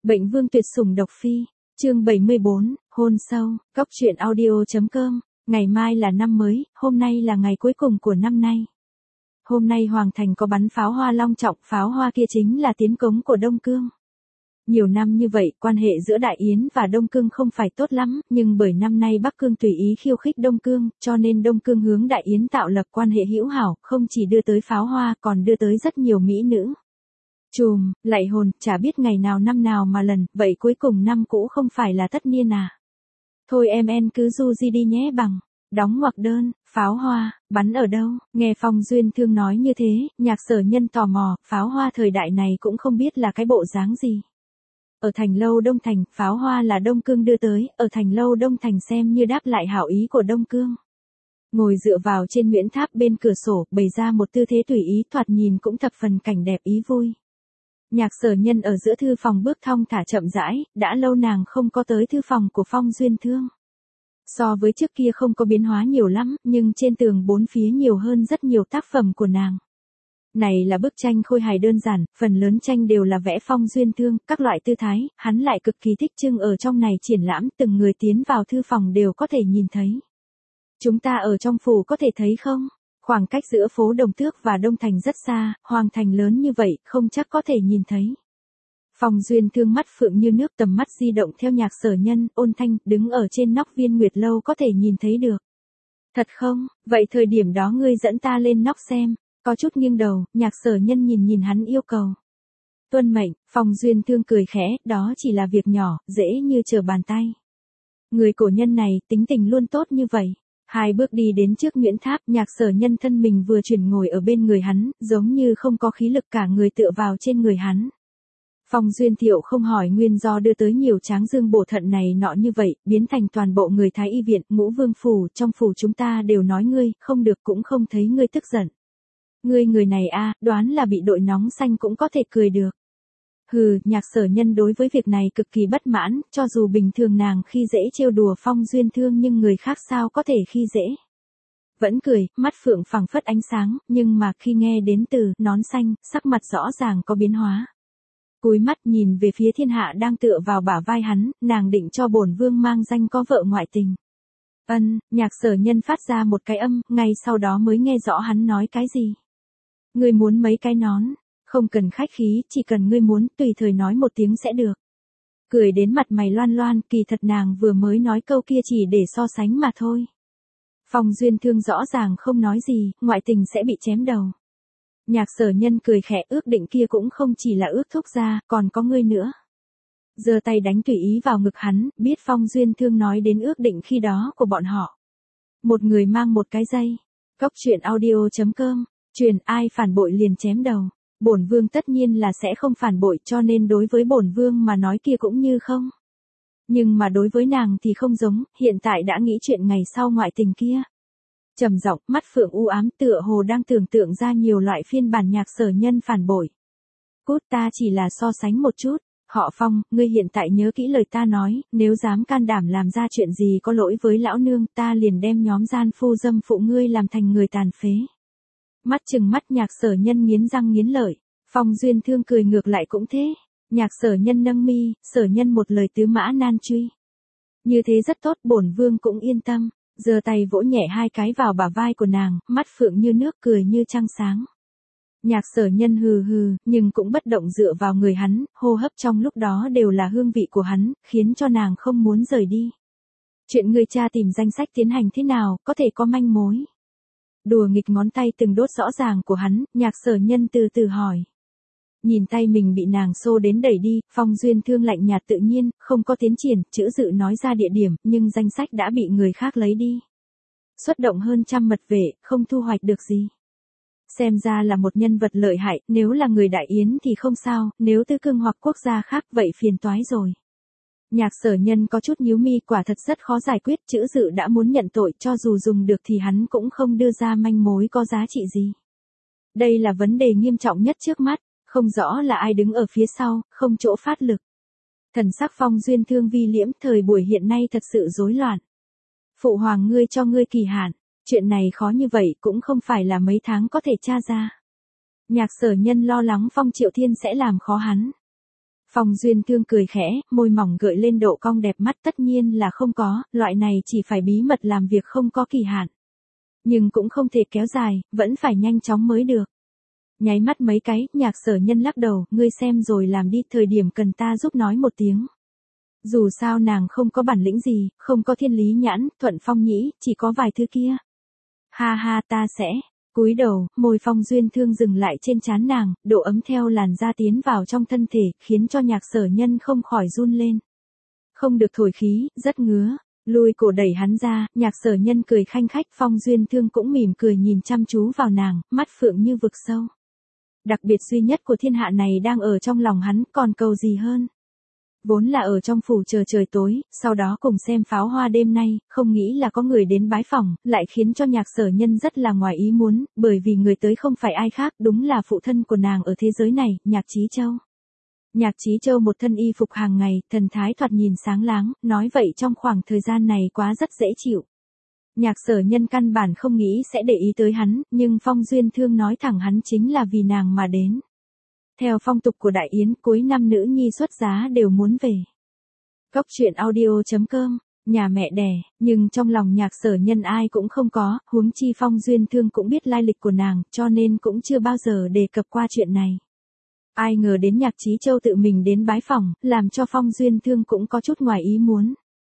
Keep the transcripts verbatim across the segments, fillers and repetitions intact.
Bệnh vương tuyệt sủng độc phi, chương bảy mươi bốn, hôn sâu, cóc truyện audio.com, ngày mai là năm mới, hôm nay là ngày cuối cùng của năm nay. Hôm nay Hoàng Thành có bắn pháo hoa long trọng, pháo hoa kia chính là tiến cống của Đông Cương. Nhiều năm như vậy, quan hệ giữa Đại Yến và Đông Cương không phải tốt lắm, nhưng bởi năm nay Bắc Cương tùy ý khiêu khích Đông Cương, cho nên Đông Cương hướng Đại Yến tạo lập quan hệ hữu hảo, không chỉ đưa tới pháo hoa, còn đưa tới rất nhiều mỹ nữ. Chùm, lạy hồn, chả biết ngày nào năm nào mà lần, vậy cuối cùng năm cũ không phải là tất niên à? Thôi em en cứ du di đi nhé bằng. Đóng ngoặc đơn, pháo hoa, bắn ở đâu? Nghe Phong Duyên Thương nói như thế, Nhạc Sở Nhân tò mò, pháo hoa thời đại này cũng không biết là cái bộ dáng gì. Ở thành lâu Đông Thành, pháo hoa là Đông Cương đưa tới, ở thành lâu Đông Thành xem như đáp lại hảo ý của Đông Cương. Ngồi dựa vào trên Nguyễn Tháp bên cửa sổ, bày ra một tư thế tùy ý, thoạt nhìn cũng thập phần cảnh đẹp ý vui. Nhạc Sở Nhân ở giữa thư phòng bước thong thả chậm rãi, đã lâu nàng không có tới thư phòng của Phong Duyên Thương. So với trước kia không có biến hóa nhiều lắm, nhưng trên tường bốn phía nhiều hơn rất nhiều tác phẩm của nàng. Này là bức tranh khôi hài đơn giản, phần lớn tranh đều là vẽ Phong Duyên Thương, các loại tư thái, hắn lại cực kỳ thích trưng ở trong này triển lãm, từng người tiến vào thư phòng đều có thể nhìn thấy. Chúng ta ở trong phủ có thể thấy không? Khoảng cách giữa phố Đồng Tước và Đông Thành rất xa, Hoàng Thành lớn như vậy, không chắc có thể nhìn thấy. Phong Duyên Thương mắt phượng như nước, tầm mắt di động theo Nhạc Sở Nhân, ôn thanh, đứng ở trên nóc Viên Nguyệt Lâu có thể nhìn thấy được. Thật không? Vậy thời điểm đó ngươi dẫn ta lên nóc xem. Có chút nghiêng đầu, Nhạc Sở Nhân nhìn nhìn hắn yêu cầu. Tuân mệnh, Phong Duyên Thương cười khẽ, đó chỉ là việc nhỏ, dễ như trở bàn tay. Người cổ nhân này, tính tình luôn tốt như vậy. Hai bước đi đến trước Nguyễn Tháp, Nhạc Sở Nhân thân mình vừa chuyển ngồi ở bên người hắn, giống như không có khí lực, cả người tựa vào trên người hắn. Phong Duyên Thiệu không hỏi nguyên do đưa tới nhiều tráng dương bổ thận này nọ như vậy, biến thành toàn bộ người Thái Y viện, Ngũ Vương phủ, trong phủ chúng ta đều nói ngươi, không được cũng không thấy ngươi tức giận. Ngươi người này a, đoán là bị đội nóng xanh cũng có thể cười được. Hừ, Nhạc Sở Nhân đối với việc này cực kỳ bất mãn, cho dù bình thường nàng khi dễ trêu đùa Phong Duyên Thương nhưng người khác sao có thể khi dễ. Vẫn cười, mắt phượng phẳng phất ánh sáng, nhưng mà khi nghe đến từ nón xanh, sắc mặt rõ ràng có biến hóa. Cúi mắt nhìn về phía thiên hạ đang tựa vào bả vai hắn, nàng định cho bổn vương mang danh có vợ ngoại tình. Ân, Nhạc Sở Nhân phát ra một cái âm, ngay sau đó mới nghe rõ hắn nói cái gì. Ngươi muốn mấy cái nón, không cần khách khí, chỉ cần ngươi muốn, tùy thời nói một tiếng sẽ được. Cười đến mặt mày loan loan, kỳ thật nàng vừa mới nói câu kia chỉ để so sánh mà thôi. Phong Duyên Thương rõ ràng không nói gì, ngoại tình sẽ bị chém đầu. Nhạc Sở Nhân cười khẽ, ước định kia cũng không chỉ là ước thúc ra, còn có ngươi nữa. Giơ tay đánh tùy ý vào ngực hắn, biết Phong Duyên Thương nói đến ước định khi đó của bọn họ. Một người mang một cái dây. Cóc truyện audio.com, truyền ai phản bội liền chém đầu. Bổn vương tất nhiên là sẽ không phản bội, cho nên đối với bổn vương mà nói kia cũng như không. Nhưng mà đối với nàng thì không giống, hiện tại đã nghĩ chuyện ngày sau ngoại tình kia. Trầm giọng, mắt phượng u ám, tựa hồ đang tưởng tượng ra nhiều loại phiên bản Nhạc Sở Nhân phản bội. Cút, ta chỉ là so sánh một chút. Họ Phong, ngươi hiện tại nhớ kỹ lời ta nói, nếu dám can đảm làm ra chuyện gì có lỗi với lão nương, ta liền đem nhóm gian phu dâm phụ ngươi làm thành người tàn phế. Mắt chừng mắt Nhạc Sở Nhân nghiến răng nghiến lợi. Phong Duyên Thương cười ngược lại cũng thế. Nhạc Sở Nhân nâng mi, Sở Nhân một lời tứ mã nan truy. Như thế rất tốt, bổn vương cũng yên tâm. Giơ tay vỗ nhẹ hai cái vào bả vai của nàng, mắt phượng như nước, cười như trăng sáng. Nhạc Sở Nhân hừ hừ, nhưng cũng bất động dựa vào người hắn, hô hấp trong lúc đó đều là hương vị của hắn, khiến cho nàng không muốn rời đi. Chuyện người cha tìm danh sách tiến hành thế nào, có thể có manh mối. Đùa nghịch ngón tay từng đốt rõ ràng của hắn, Nhạc Sở Nhân từ từ hỏi. Nhìn tay mình bị nàng xô đến đẩy đi, Phong Duyên Thương lạnh nhạt tự nhiên, không có tiến triển, chữ dự nói ra địa điểm, nhưng danh sách đã bị người khác lấy đi. Xuất động hơn trăm mật vệ, không thu hoạch được gì. Xem ra là một nhân vật lợi hại, nếu là người Đại Yến thì không sao, nếu Tư Cương hoặc quốc gia khác vậy phiền toái rồi. Nhạc Sở Nhân có chút nhíu mi, quả thật rất khó giải quyết, chữ dự đã muốn nhận tội, cho dù dùng được thì hắn cũng không đưa ra manh mối có giá trị gì. Đây là vấn đề nghiêm trọng nhất trước mắt, không rõ là ai đứng ở phía sau, không chỗ phát lực. Thần sắc Phong Duyên Thương vi liễm, thời buổi hiện nay thật sự rối loạn. Phụ hoàng ngươi cho ngươi kỳ hạn, chuyện này khó như vậy cũng không phải là mấy tháng có thể tra ra. Nhạc Sở Nhân lo lắng Phong Triệu Thiên sẽ làm khó hắn. Phong Duyên Thương cười khẽ, môi mỏng gợi lên độ cong đẹp mắt, tất nhiên là không có, loại này chỉ phải bí mật làm việc không có kỳ hạn. Nhưng cũng không thể kéo dài, vẫn phải nhanh chóng mới được. Nháy mắt mấy cái, Nhạc Sở Nhân lắc đầu, ngươi xem rồi làm đi, thời điểm cần ta giúp nói một tiếng. Dù sao nàng không có bản lĩnh gì, không có thiên lý nhãn, thuận phong nhĩ, chỉ có vài thứ kia. Ha ha, ta sẽ. Cúi đầu, môi Phong Duyên Thương dừng lại trên trán nàng, độ ấm theo làn da tiến vào trong thân thể, khiến cho Nhạc Sở Nhân không khỏi run lên. Không được thổi khí, rất ngứa. Lùi cổ đẩy hắn ra, Nhạc Sở Nhân cười khanh khách, Phong Duyên Thương cũng mỉm cười nhìn chăm chú vào nàng, mắt phượng như vực sâu. Đặc biệt duy nhất của thiên hạ này đang ở trong lòng hắn, còn cầu gì hơn. Vốn là ở trong phủ chờ trời tối, sau đó cùng xem pháo hoa đêm nay, không nghĩ là có người đến bái phỏng, lại khiến cho Nhạc Sở Nhân rất là ngoài ý muốn, bởi vì người tới không phải ai khác, đúng là phụ thân của nàng ở thế giới này, Nhạc Chí Châu. Nhạc Chí Châu một thân y phục hàng ngày, thần thái thoạt nhìn sáng láng, nói vậy trong khoảng thời gian này quá rất dễ chịu. Nhạc Sở Nhân căn bản không nghĩ sẽ để ý tới hắn, nhưng Phong Duyên Thương nói thẳng hắn chính là vì nàng mà đến. Theo phong tục của Đại Yến, cuối năm nữ nhi xuất giá đều muốn về. Cốc truyện audio chấm com, nhà mẹ đẻ, nhưng trong lòng Nhạc Sở Nhân ai cũng không có, huống chi Phong Duyên Thương cũng biết lai lịch của nàng, cho nên cũng chưa bao giờ đề cập qua chuyện này. Ai ngờ đến Nhạc Chí Châu tự mình đến bái phỏng, làm cho Phong Duyên Thương cũng có chút ngoài ý muốn.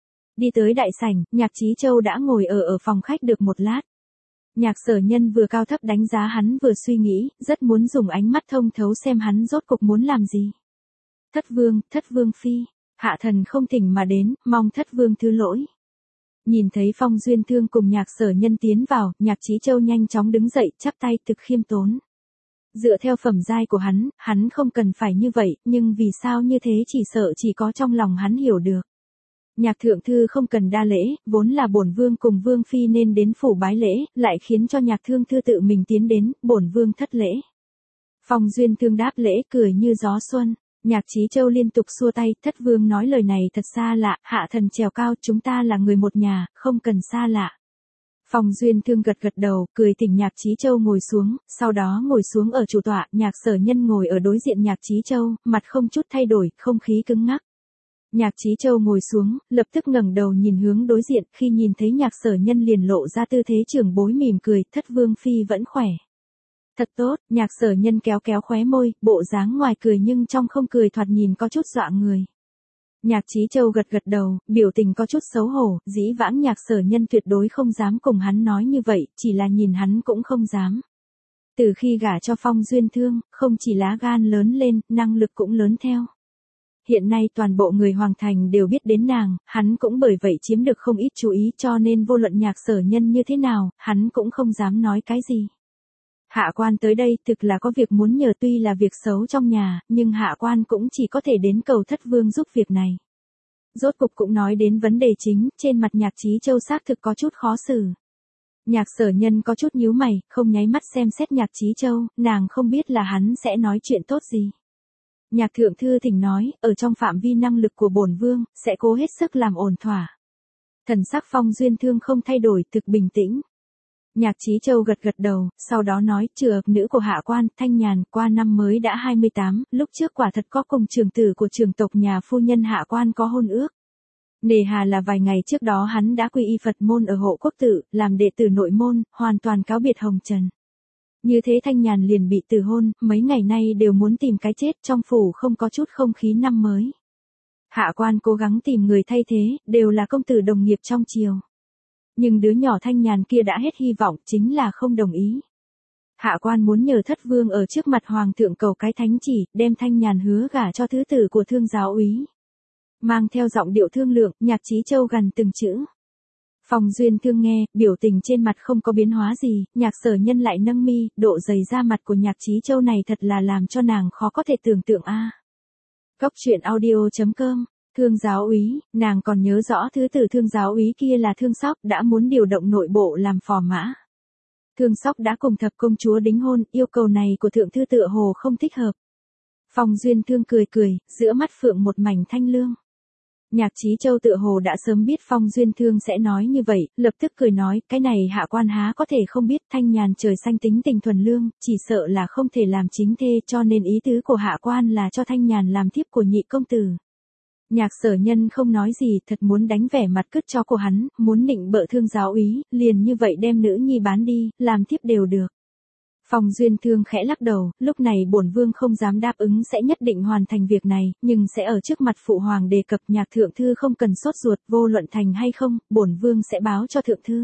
Đi tới đại sảnh, Nhạc Chí Châu đã ngồi ở ở phòng khách được một lát. Nhạc Sở Nhân vừa cao thấp đánh giá hắn vừa suy nghĩ, rất muốn dùng ánh mắt thông thấu xem hắn rốt cục muốn làm gì. Thất vương, thất vương phi, hạ thần không thỉnh mà đến, mong thất vương thứ lỗi. Nhìn thấy Phong Duyên Thương cùng Nhạc Sở Nhân tiến vào, Nhạc Chí Châu nhanh chóng đứng dậy, chắp tay thực khiêm tốn. Dựa theo phẩm giai của hắn, hắn không cần phải như vậy, nhưng vì sao như thế chỉ sợ chỉ có trong lòng hắn hiểu được. Nhạc thượng thư không cần đa lễ, vốn là bổn vương cùng vương phi nên đến phủ bái lễ, lại khiến cho nhạc thương thư tự mình tiến đến, bổn vương thất lễ. Phong Duyên Thương đáp lễ cười như gió xuân, Nhạc Chí Châu liên tục xua tay, thất vương nói lời này thật xa lạ, hạ thần trèo cao, chúng ta là người một nhà, không cần xa lạ. Phong Duyên Thương gật gật đầu, cười thỉnh Nhạc Chí Châu ngồi xuống, sau đó ngồi xuống ở chủ tọa, Nhạc Sở Nhân ngồi ở đối diện Nhạc Chí Châu, mặt không chút thay đổi, không khí cứng ngắc. Nhạc Chí Châu ngồi xuống, lập tức ngẩng đầu nhìn hướng đối diện, khi nhìn thấy Nhạc Sở Nhân liền lộ ra tư thế trưởng bối mỉm cười, thất vương phi vẫn khỏe. Thật tốt, Nhạc Sở Nhân kéo kéo khóe môi, bộ dáng ngoài cười nhưng trong không cười thoạt nhìn có chút dọa người. Nhạc Chí Châu gật gật đầu, biểu tình có chút xấu hổ, dĩ vãng Nhạc Sở Nhân tuyệt đối không dám cùng hắn nói như vậy, chỉ là nhìn hắn cũng không dám. Từ khi gả cho Phong Duyên Thương, không chỉ lá gan lớn lên, năng lực cũng lớn theo. Hiện nay toàn bộ người Hoàng Thành đều biết đến nàng, hắn cũng bởi vậy chiếm được không ít chú ý cho nên vô luận Nhạc Sở Nhân như thế nào, hắn cũng không dám nói cái gì. Hạ quan tới đây thực là có việc muốn nhờ, tuy là việc xấu trong nhà, nhưng hạ quan cũng chỉ có thể đến cầu thất vương giúp việc này. Rốt cục cũng nói đến vấn đề chính, trên mặt Nhạc Chí Châu xác thực có chút khó xử. Nhạc Sở Nhân có chút nhíu mày, không nháy mắt xem xét Nhạc Chí Châu, nàng không biết là hắn sẽ nói chuyện tốt gì. Nhạc thượng thư thỉnh nói, ở trong phạm vi năng lực của bổn vương, sẽ cố hết sức làm ổn thỏa. Thần sắc Phong Duyên Thương không thay đổi, thực bình tĩnh. Nhạc Chí Châu gật gật đầu, sau đó nói, trừ nữ của hạ quan, Thanh Nhàn, qua năm mới đã hai mươi tám, lúc trước quả thật có cùng trưởng tử của trưởng tộc nhà phu nhân hạ quan có hôn ước. Nề hà là vài ngày trước đó hắn đã quy y Phật môn ở Hộ Quốc Tự, làm đệ tử nội môn, hoàn toàn cáo biệt hồng trần. Như thế Thanh Nhàn liền bị từ hôn, mấy ngày nay đều muốn tìm cái chết, trong phủ không có chút không khí năm mới. Hạ quan cố gắng tìm người thay thế, đều là công tử đồng nghiệp trong triều. Nhưng đứa nhỏ Thanh Nhàn kia đã hết hy vọng, chính là không đồng ý. Hạ quan muốn nhờ thất vương ở trước mặt hoàng thượng cầu cái thánh chỉ, đem Thanh Nhàn hứa gả cho thứ tử của thương giáo úy. Mang theo giọng điệu thương lượng, Nhạc Chí Châu gằn từng chữ. Phong Duyên Thương nghe, biểu tình trên mặt không có biến hóa gì, Nhạc Sở Nhân lại nâng mi, độ dày da mặt của Nhạc Chí Châu này thật là làm cho nàng khó có thể tưởng tượng a. À. Cốc truyện audio chấm com, thương giáo úy, nàng còn nhớ rõ thứ tử thương giáo úy kia là Thương Sóc, đã muốn điều động nội bộ làm phò mã. Thương Sóc đã cùng thập công chúa đính hôn, yêu cầu này của thượng thư tựa hồ không thích hợp. Phong Duyên Thương cười cười, giữa mắt phượng một mảnh thanh lương. Nhạc Chí Châu tựa hồ đã sớm biết Phong Duyên Thương sẽ nói như vậy, lập tức cười nói, cái này hạ quan há có thể không biết, Thanh Nhàn trời xanh tính tình thuần lương, chỉ sợ là không thể làm chính thê, cho nên ý tứ của hạ quan là cho Thanh Nhàn làm thiếp của nhị công tử. Nhạc Sở Nhân không nói gì, thật muốn đánh vẻ mặt cứt cho của hắn, muốn nịnh bợ Thương giáo úy, liền như vậy đem nữ nhi bán đi, làm thiếp đều được. Phong Duyên Thương khẽ lắc đầu, lúc này bổn vương không dám đáp ứng sẽ nhất định hoàn thành việc này, nhưng sẽ ở trước mặt phụ hoàng đề cập, Nhạc thượng thư không cần sốt ruột, vô luận thành hay không, bổn vương sẽ báo cho thượng thư.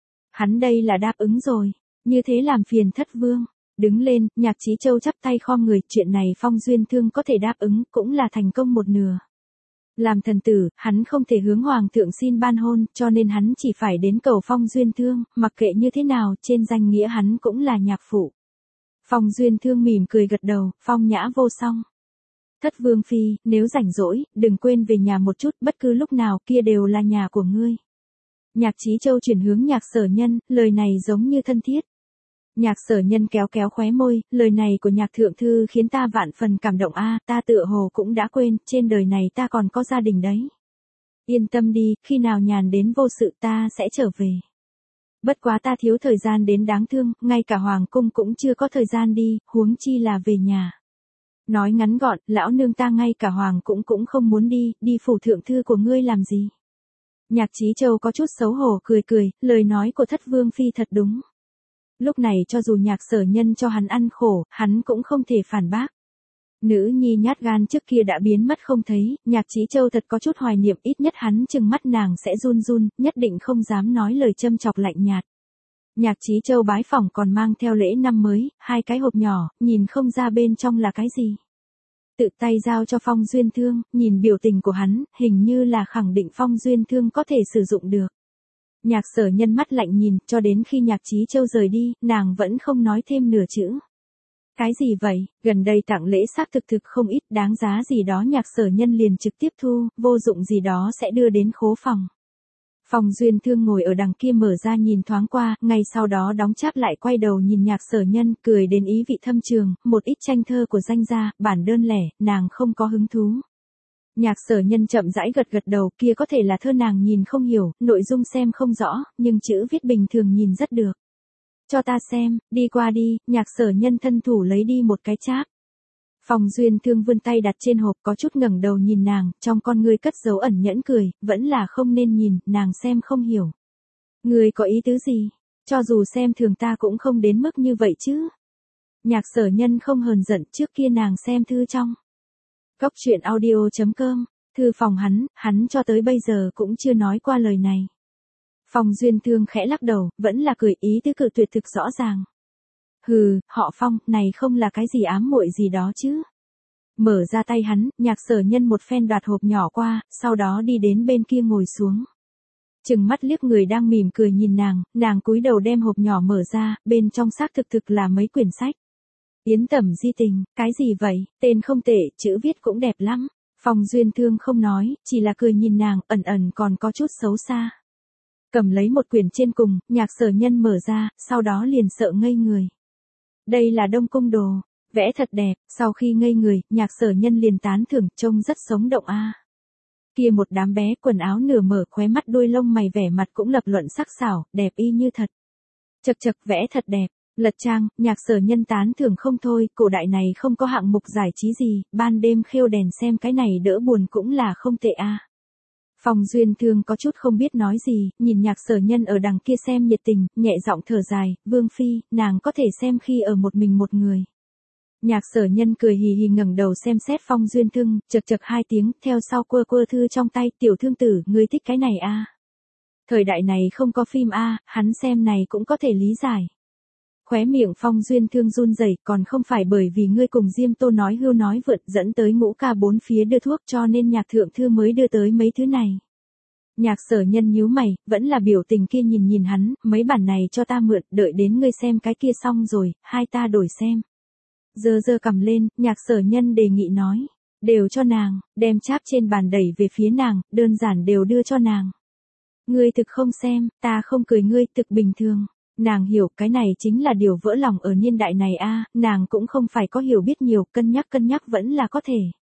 Hắn đây là đáp ứng rồi, như thế làm phiền thất vương. Đứng lên, Nhạc Chí Châu chắp tay khom người, chuyện này Phong Duyên Thương có thể đáp ứng, cũng là thành công một nửa. Làm thần tử, hắn không thể hướng hoàng thượng xin ban hôn, cho nên hắn chỉ phải đến cầu Phong Duyên Thương, mặc kệ như thế nào, trên danh nghĩa hắn cũng là nhạc phụ. Phong Duyên Thương mỉm cười gật đầu, phong nhã vô song. Thất vương phi, nếu rảnh rỗi, đừng quên về nhà một chút, bất cứ lúc nào kia đều là nhà của ngươi. Nhạc Chí Châu chuyển hướng Nhạc Sở Nhân, lời này giống như thân thiết. Nhạc Sở Nhân kéo kéo khóe môi, lời này của Nhạc thượng thư khiến ta vạn phần cảm động a, ta tựa hồ cũng đã quên, trên đời này ta còn có gia đình đấy. Yên tâm đi, khi nào nhàn đến vô sự ta sẽ trở về. Bất quá ta thiếu thời gian đến đáng thương, ngay cả hoàng cung cũng chưa có thời gian đi, huống chi là về nhà. Nói ngắn gọn, lão nương ta ngay cả hoàng cũng cũng không muốn đi, đi phủ thượng thư của ngươi làm gì. Nhạc Chí Châu có chút xấu hổ cười cười, lời nói của thất vương phi thật đúng. Lúc này cho dù Nhạc Sở Nhân cho hắn ăn khổ, hắn cũng không thể phản bác. Nữ nhi nhát gan trước kia đã biến mất không thấy, Nhạc Chí Châu thật có chút hoài niệm, ít nhất hắn chừng mắt nàng sẽ run run, nhất định không dám nói lời châm chọc lạnh nhạt. Nhạc Chí Châu bái phỏng còn mang theo lễ năm mới, hai cái hộp nhỏ, nhìn không ra bên trong là cái gì. Tự tay giao cho Phong Duyên Thương, nhìn biểu tình của hắn, hình như là khẳng định Phong Duyên Thương có thể sử dụng được. Nhạc Sở Nhân mắt lạnh nhìn, cho đến khi Nhạc Chí Châu rời đi, nàng vẫn không nói thêm nửa chữ. Cái gì vậy, gần đây tặng lễ xác thực thực không ít, đáng giá gì đó Nhạc Sở Nhân liền trực tiếp thu, vô dụng gì đó sẽ đưa đến khố phòng. Phong Duyên Thương ngồi ở đằng kia mở ra nhìn thoáng qua, ngay sau đó đóng cháp lại quay đầu nhìn Nhạc Sở Nhân, cười đến ý vị thâm trường, một ít tranh thơ của danh gia, bản đơn lẻ, nàng không có hứng thú. Nhạc Sở Nhân chậm rãi gật gật đầu, kia có thể là thơ nàng nhìn không hiểu, nội dung xem không rõ, nhưng chữ viết bình thường nhìn rất được. Cho ta xem, đi qua đi, Nhạc Sở Nhân thân thủ lấy đi một cái cháp. Phong Duyên Thương vươn tay đặt trên hộp, có chút ngẩng đầu nhìn nàng, trong con ngươi cất dấu ẩn nhẫn cười, vẫn là không nên nhìn, nàng xem không hiểu. Ngươi có ý tứ gì? Cho dù xem thường ta cũng không đến mức như vậy chứ. Nhạc Sở Nhân không hờn giận, trước kia nàng xem thư trong Cốc truyện audio chấm com, thư phòng hắn, hắn cho tới bây giờ cũng chưa nói qua lời này. Phong Duyên Thương khẽ lắc đầu, vẫn là cười, ý tứ cự tuyệt thực rõ ràng. Hừ, họ Phong, này không là cái gì ám muội gì đó chứ. Mở ra tay hắn, Nhạc Sở Nhân một phen đoạt hộp nhỏ qua, sau đó đi đến bên kia ngồi xuống. Chừng mắt liếc người đang mỉm cười nhìn nàng, nàng cúi đầu đem hộp nhỏ mở ra, bên trong xác thực thực là mấy quyển sách. Yến Tẩm Di Tình, cái gì vậy, tên không tệ, chữ viết cũng đẹp lắm. Phong Duyên Thương không nói, chỉ là cười nhìn nàng, ẩn ẩn còn có chút xấu xa. Cầm lấy một quyển trên cùng, Nhạc Sở Nhân mở ra, sau đó liền sợ ngây người. Đây là Đông Cung đồ, vẽ thật đẹp, sau khi ngây người, Nhạc Sở Nhân liền tán thưởng, trông rất sống động a. Kia một đám bé, quần áo nửa mở, khóe mắt đuôi lông mày vẻ mặt cũng lập luận sắc sảo, đẹp y như thật. Chật chật, vẽ thật đẹp. Lật trang, Nhạc Sở Nhân tán thưởng không thôi, cổ đại này không có hạng mục giải trí gì, ban đêm khêu đèn xem cái này đỡ buồn cũng là không tệ a. Phong Duyên Thương có chút không biết nói gì, nhìn Nhạc Sở Nhân ở đằng kia xem nhiệt tình, nhẹ giọng thở dài, Vương Phi, nàng có thể xem khi ở một mình một người. Nhạc Sở Nhân cười hì hì ngẩng đầu xem xét Phong Duyên Thương, chật chật hai tiếng, theo sau quơ quơ thư trong tay, tiểu thương tử, ngươi thích cái này a? Thời đại này không có phim a, hắn xem này cũng có thể lý giải. Khóe miệng Phong Duyên Thương run rẩy, còn không phải bởi vì ngươi cùng Diêm Tô nói hưu nói vượt dẫn tới ngũ ca bốn phía đưa thuốc cho nên Nhạc thượng thư mới đưa tới mấy thứ này. Nhạc Sở Nhân nhíu mày, vẫn là biểu tình kia nhìn nhìn hắn, mấy bản này cho ta mượn, đợi đến ngươi xem cái kia xong rồi, hai ta đổi xem. Giơ giơ cầm lên, Nhạc Sở Nhân đề nghị nói, đều cho nàng, đem cháp trên bàn đẩy về phía nàng, đơn giản đều đưa cho nàng. Ngươi thực không xem, ta không cười ngươi, thực bình thường. Nàng hiểu cái này chính là điều vỡ lòng ở niên đại này a, nàng cũng không phải có hiểu biết nhiều, cân nhắc cân nhắc vẫn là có thể.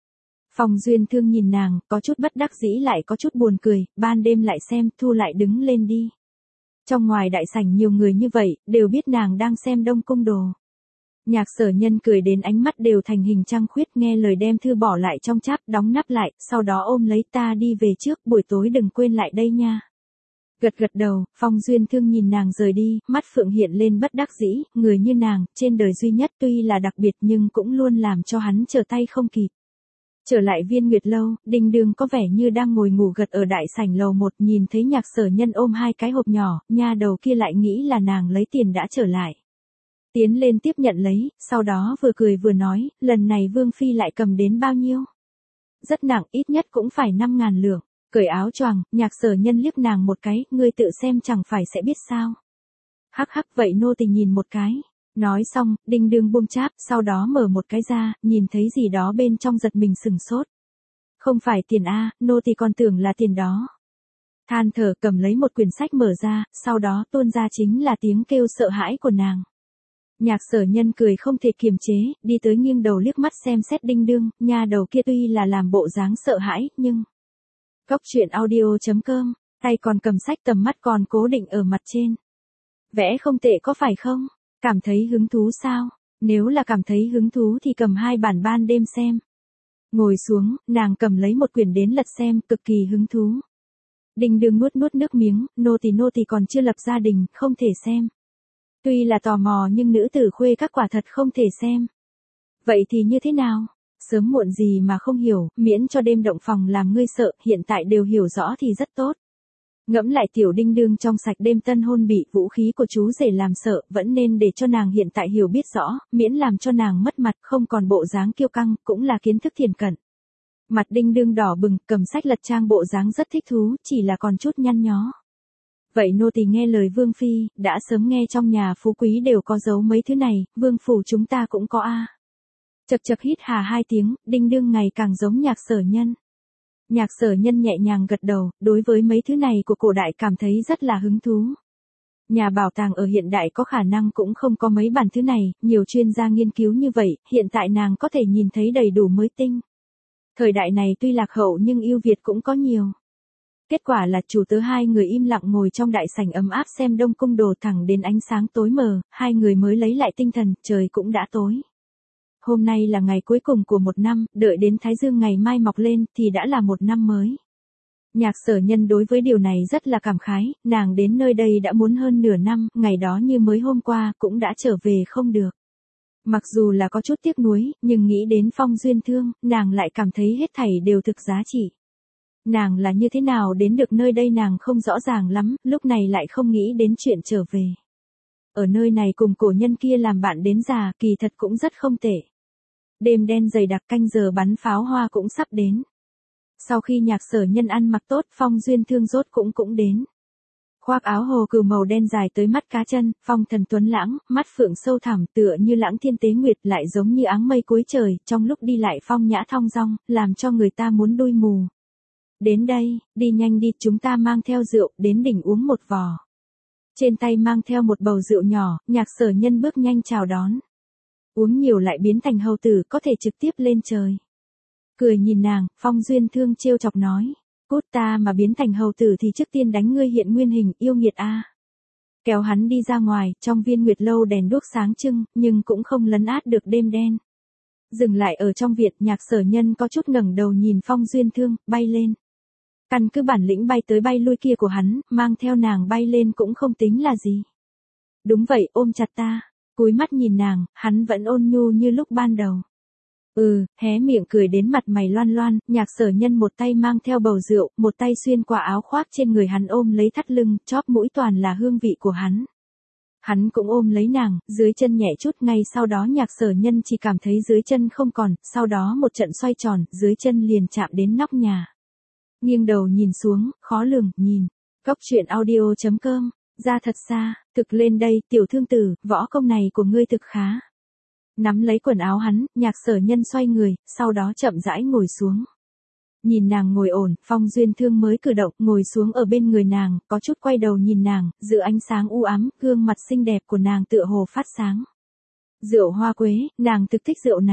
Phong Duyên Thương nhìn nàng, có chút bất đắc dĩ lại có chút buồn cười, ban đêm lại xem, thu lại đứng lên đi. Trong ngoài đại sảnh nhiều người như vậy, đều biết nàng đang xem Đông Cung đồ. Nhạc Sở Nhân cười đến ánh mắt đều thành hình trăng khuyết, nghe lời đem thư bỏ lại trong cháp, đóng nắp lại, sau đó ôm lấy, ta đi về trước, buổi tối đừng quên lại đây nha. Gật gật đầu, Phong Duyên Thương nhìn nàng rời đi, mắt phượng hiện lên bất đắc dĩ, người như nàng, trên đời duy nhất tuy là đặc biệt nhưng cũng luôn làm cho hắn trở tay không kịp. Trở lại Viên Nguyệt Lâu, Đinh Đường có vẻ như đang ngồi ngủ gật ở đại sảnh lầu một, nhìn thấy Nhạc Sở Nhân ôm hai cái hộp nhỏ, nha đầu kia lại nghĩ là nàng lấy tiền đã trở lại. Tiến lên tiếp nhận lấy, sau đó vừa cười vừa nói, lần này Vương Phi lại cầm đến bao nhiêu? Rất nặng, ít nhất cũng phải năm ngàn lượng. Cởi áo choàng, Nhạc Sở Nhân liếc nàng một cái, ngươi tự xem chẳng phải sẽ biết sao. Hắc hắc, vậy nô tỳ nhìn một cái. Nói xong, Đinh Đường buông cháp, sau đó mở một cái ra, nhìn thấy gì đó bên trong giật mình sừng sốt. Không phải tiền a, nô tỳ còn tưởng là tiền đó. Than thở cầm lấy một quyển sách mở ra, sau đó tuôn ra chính là tiếng kêu sợ hãi của nàng. Nhạc Sở Nhân cười không thể kiềm chế, đi tới nghiêng đầu liếc mắt xem xét Đinh Đường, nha đầu kia tuy là làm bộ dáng sợ hãi, nhưng... Cốc truyện audio chấm com, tay còn cầm sách, tầm mắt còn cố định ở mặt trên. Vẽ không tệ có phải không? Cảm thấy hứng thú sao? Nếu là cảm thấy hứng thú thì cầm hai bản ban đêm xem. Ngồi xuống, nàng cầm lấy một quyển đến lật xem, cực kỳ hứng thú. Đinh Đường nuốt nuốt nước miếng, nô tỳ nô tỳ còn chưa lập gia đình, không thể xem. Tuy là tò mò nhưng nữ tử khuê các quả thật không thể xem. Vậy thì như thế nào? Sớm muộn gì mà không hiểu, miễn cho đêm động phòng làm ngươi sợ, hiện tại đều hiểu rõ thì rất tốt. Ngẫm lại tiểu Đinh Đường trong sạch đêm tân hôn bị vũ khí của chú rể làm sợ, vẫn nên để cho nàng hiện tại hiểu biết rõ, miễn làm cho nàng mất mặt, không còn bộ dáng kiêu căng, cũng là kiến thức thiền cận. Mặt Đinh Đường đỏ bừng, cầm sách lật trang bộ dáng rất thích thú, chỉ là còn chút nhăn nhó. Vậy nô tỳ nghe lời Vương Phi, đã sớm nghe trong nhà phú quý đều có giấu mấy thứ này, Vương phủ chúng ta cũng có a. Chật chật hít hà hai tiếng, Đinh Đường ngày càng giống Nhạc Sở Nhân. Nhạc Sở Nhân nhẹ nhàng gật đầu, đối với mấy thứ này của cổ đại cảm thấy rất là hứng thú. Nhà bảo tàng ở hiện đại có khả năng cũng không có mấy bản thứ này, nhiều chuyên gia nghiên cứu như vậy, hiện tại nàng có thể nhìn thấy đầy đủ mới tinh. Thời đại này tuy lạc hậu nhưng ưu việt cũng có nhiều. Kết quả là chủ tớ hai người im lặng ngồi trong đại sảnh ấm áp xem Đông Cung đồ thẳng đến ánh sáng tối mờ, hai người mới lấy lại tinh thần, trời cũng đã tối. Hôm nay là ngày cuối cùng của một năm, đợi đến Thái Dương ngày mai mọc lên thì đã là một năm mới. Nhạc Sở Nhân đối với điều này rất là cảm khái, nàng đến nơi đây đã muốn hơn nửa năm, ngày đó như mới hôm qua cũng đã trở về không được. Mặc dù là có chút tiếc nuối, nhưng nghĩ đến Phong Duyên Thương, nàng lại cảm thấy hết thảy đều thực giá trị. Nàng là như thế nào đến được nơi đây nàng không rõ ràng lắm, lúc này lại không nghĩ đến chuyện trở về. Ở nơi này cùng cổ nhân kia làm bạn đến già, kỳ thật cũng rất không tệ. Đêm đen dày đặc, canh giờ bắn pháo hoa cũng sắp đến. Sau khi Nhạc Sở Nhân ăn mặc tốt, Phong Duyên Thương rốt cũng cũng đến. Khoác áo hồ cừu màu đen dài tới mắt cá chân, phong thần tuấn lãng, mắt phượng sâu thẳm tựa như lãng thiên tế nguyệt, lại giống như áng mây cuối trời, trong lúc đi lại phong nhã thong dong, làm cho người ta muốn đuôi mù. Đến đây, đi nhanh đi, chúng ta mang theo rượu, đến đỉnh uống một vò. Trên tay mang theo một bầu rượu nhỏ, Nhạc Sở Nhân bước nhanh chào đón. Uống nhiều lại biến thành hầu tử, có thể trực tiếp lên trời. Cười nhìn nàng, Phong Duyên Thương trêu chọc nói. Cút, ta mà biến thành hầu tử thì trước tiên đánh ngươi hiện nguyên hình, yêu nghiệt a. Kéo hắn đi ra ngoài, trong Viên Nguyệt Lâu đèn đuốc sáng trưng, nhưng cũng không lấn át được đêm đen. Dừng lại ở trong viện, Nhạc Sở Nhân có chút ngẩng đầu nhìn Phong Duyên Thương, bay lên. Căn cứ bản lĩnh bay tới bay lui kia của hắn, mang theo nàng bay lên cũng không tính là gì. Đúng vậy, ôm chặt ta. Cúi mắt nhìn nàng, hắn vẫn ôn nhu như lúc ban đầu. Ừ, hé miệng cười đến mặt mày loan loan, Nhạc Sở Nhân một tay mang theo bầu rượu, một tay xuyên qua áo khoác trên người hắn ôm lấy thắt lưng, chóp mũi toàn là hương vị của hắn. Hắn cũng ôm lấy nàng, dưới chân nhẹ chút, ngay sau đó Nhạc Sở Nhân chỉ cảm thấy dưới chân không còn, sau đó một trận xoay tròn, dưới chân liền chạm đến nóc nhà. Nghiêng đầu nhìn xuống, khó lường, nhìn. Cốc truyện audio chấm com, ra thật xa, thực lên đây, tiểu thương tử, võ công này của ngươi thực khá. Nắm lấy quần áo hắn, Nhạc Sở Nhân xoay người, sau đó chậm rãi ngồi xuống. Nhìn nàng ngồi ổn, Phong Duyên Thương mới cử động, ngồi xuống ở bên người nàng, có chút quay đầu nhìn nàng, giữa ánh sáng u ám, gương mặt xinh đẹp của nàng tựa hồ phát sáng. Rượu hoa quế, nàng thực thích rượu này.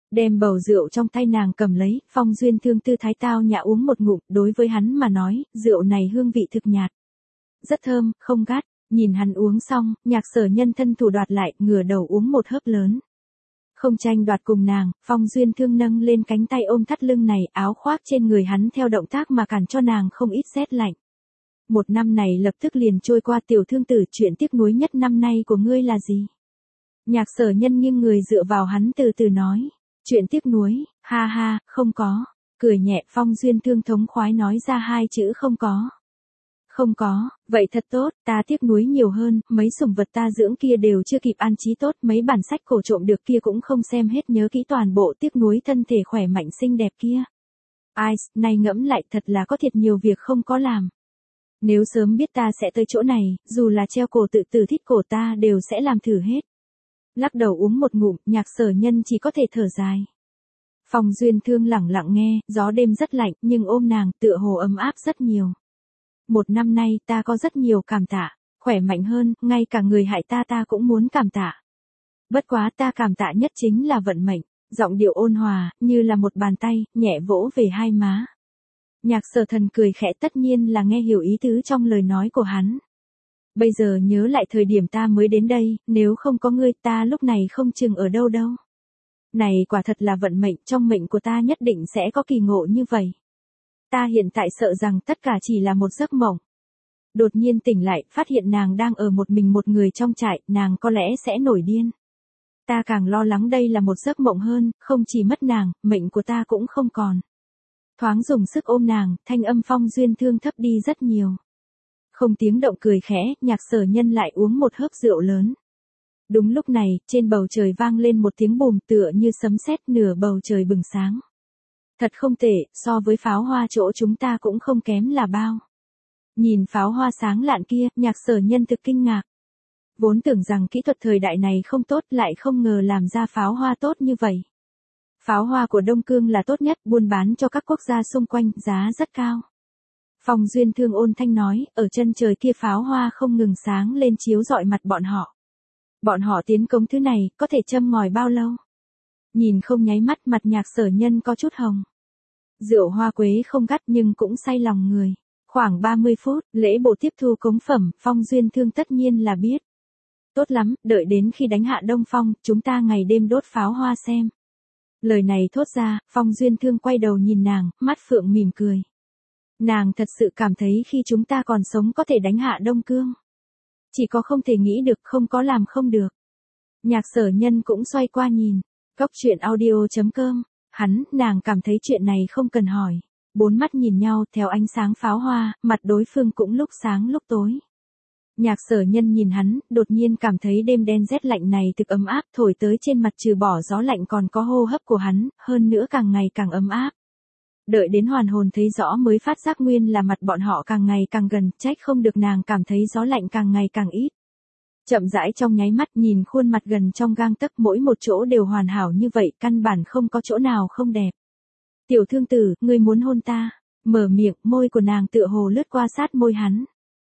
Đem bầu rượu trong tay nàng cầm lấy, Phong Duyên Thương tư thái tao nhã uống một ngụm, đối với hắn mà nói, rượu này hương vị thực nhạt. Rất thơm, không gắt, nhìn hắn uống xong, Nhạc Sở Nhân thân thủ đoạt lại, ngửa đầu uống một hớp lớn. Không tranh đoạt cùng nàng, Phong Duyên Thương nâng lên cánh tay ôm thắt lưng này, áo khoác trên người hắn theo động tác mà cản cho nàng không ít rét lạnh. Một năm này lập tức liền trôi qua, tiểu thương tử, chuyện tiếc nuối nhất năm nay của ngươi là gì? Nhạc Sở Nhân nghiêng người dựa vào hắn từ từ nói. Chuyện tiếc nuối, ha ha, không có. Cười nhẹ, Phong Duyên Thương thống khoái nói ra hai chữ không có. Không có, vậy thật tốt, ta tiếc nuối nhiều hơn, mấy sủng vật ta dưỡng kia đều chưa kịp an trí tốt, mấy bản sách cổ trộm được kia cũng không xem hết, nhớ kỹ toàn bộ, tiếc nuối thân thể khỏe mạnh xinh đẹp kia. Ai, này ngẫm lại thật là có thiệt nhiều việc không có làm. Nếu sớm biết ta sẽ tới chỗ này, dù là treo cổ tự tử thích cổ ta đều sẽ làm thử hết. Lắc đầu uống một ngụm, Nhạc Sở Nhân chỉ có thể thở dài. Phong Duyên Thương lẳng lặng nghe, gió đêm rất lạnh, nhưng ôm nàng, tựa hồ ấm áp rất nhiều. Một năm nay ta có rất nhiều cảm tạ, khỏe mạnh hơn, ngay cả người hại ta ta cũng muốn cảm tạ. Bất quá ta cảm tạ nhất chính là vận mệnh, giọng điệu ôn hòa, như là một bàn tay, nhẹ vỗ về hai má. Nhạc Sở Thần cười khẽ, tất nhiên là nghe hiểu ý tứ trong lời nói của hắn. Bây giờ nhớ lại thời điểm ta mới đến đây, nếu không có ngươi ta lúc này không chừng ở đâu đâu. Này quả thật là vận mệnh, trong mệnh của ta nhất định sẽ có kỳ ngộ như vậy. Ta hiện tại sợ rằng tất cả chỉ là một giấc mộng. Đột nhiên tỉnh lại, phát hiện nàng đang ở một mình một người trong trại, nàng có lẽ sẽ nổi điên. Ta càng lo lắng đây là một giấc mộng hơn, không chỉ mất nàng, mệnh của ta cũng không còn. Thoáng dùng sức ôm nàng, thanh âm Phong Duyên Thương thấp đi rất nhiều. Không tiếng động cười khẽ, Nhạc Sở Nhân lại uống một hớp rượu lớn. Đúng lúc này, trên bầu trời vang lên một tiếng bùm tựa như sấm sét, nửa bầu trời bừng sáng. Thật không tệ, so với pháo hoa chỗ chúng ta cũng không kém là bao. Nhìn pháo hoa sáng lạn kia, Nhạc Sở Nhân thực kinh ngạc. Vốn tưởng rằng kỹ thuật thời đại này không tốt, lại không ngờ làm ra pháo hoa tốt như vậy. Pháo hoa của Đông Cương là tốt nhất, buôn bán cho các quốc gia xung quanh, giá rất cao. Phong Duyên Thương ôn thanh nói, ở chân trời kia pháo hoa không ngừng sáng lên chiếu rọi mặt bọn họ. Bọn họ tiến công thứ này, có thể châm ngòi bao lâu? Nhìn không nháy mắt, mặt Nhạc Sở Nhân có chút hồng. Rượu hoa quế không gắt nhưng cũng say lòng người. Khoảng ba mươi phút, lễ bộ tiếp thu cống phẩm, Phong Duyên Thương tất nhiên là biết. Tốt lắm, đợi đến khi đánh hạ Đông Phong, chúng ta ngày đêm đốt pháo hoa xem. Lời này thốt ra, Phong Duyên Thương quay đầu nhìn nàng, mắt phượng mỉm cười. Nàng thật sự cảm thấy khi chúng ta còn sống có thể đánh hạ Đông Cương. Chỉ có không thể nghĩ được, không có làm không được. Nhạc Sở Nhân cũng xoay qua nhìn. Góc chuyện audio chấm com. Hắn, nàng cảm thấy chuyện này không cần hỏi. Bốn mắt nhìn nhau, theo ánh sáng pháo hoa, mặt đối phương cũng lúc sáng lúc tối. Nhạc Sở Nhân nhìn hắn, đột nhiên cảm thấy đêm đen rét lạnh này thực ấm áp, thổi tới trên mặt trừ bỏ gió lạnh còn có hô hấp của hắn, hơn nữa càng ngày càng ấm áp. Đợi đến hoàn hồn thấy rõ mới phát giác nguyên là mặt bọn họ càng ngày càng gần, trách không được nàng cảm thấy gió lạnh càng ngày càng ít. Chậm rãi trong nháy mắt, nhìn khuôn mặt gần trong gang tấc, mỗi một chỗ đều hoàn hảo như vậy, căn bản không có chỗ nào không đẹp. Tiểu thương tử, ngươi muốn hôn ta? Mở miệng, môi của nàng tựa hồ lướt qua sát môi hắn.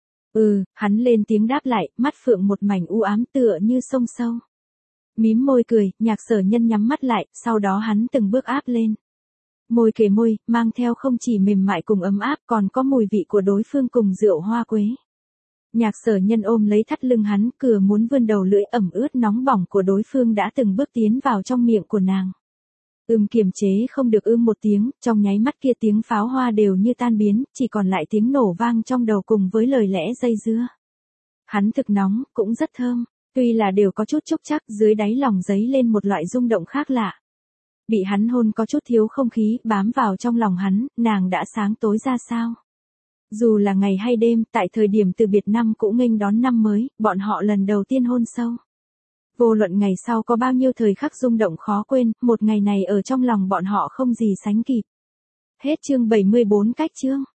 Ừ, hắn lên tiếng đáp lại, mắt phượng một mảnh u ám tựa như sông sâu. Mím môi cười, Nhạc Sở Nhân nhắm mắt lại, sau đó hắn từng bước áp lên. Môi kề môi, mang theo không chỉ mềm mại cùng ấm áp còn có mùi vị của đối phương cùng rượu hoa quế. Nhạc Sở Nhân ôm lấy thắt lưng hắn, cửa muốn vươn đầu lưỡi ẩm ướt nóng bỏng của đối phương đã từng bước tiến vào trong miệng của nàng. Ưm kiềm chế không được ưm một tiếng, trong nháy mắt kia tiếng pháo hoa đều như tan biến, chỉ còn lại tiếng nổ vang trong đầu cùng với lời lẽ dây dưa. Hắn thực nóng, cũng rất thơm, tuy là đều có chút chúc chắc, dưới đáy lòng dấy lên một loại rung động khác lạ. Bị hắn hôn có chút thiếu không khí, bám vào trong lòng hắn, nàng đã sáng tối ra sao? Dù là ngày hay đêm, tại thời điểm từ biệt năm cũ nghênh đón năm mới, bọn họ lần đầu tiên hôn sâu. Vô luận ngày sau có bao nhiêu thời khắc rung động khó quên, một ngày này ở trong lòng bọn họ không gì sánh kịp. Hết chương bảy mươi bốn cách chương.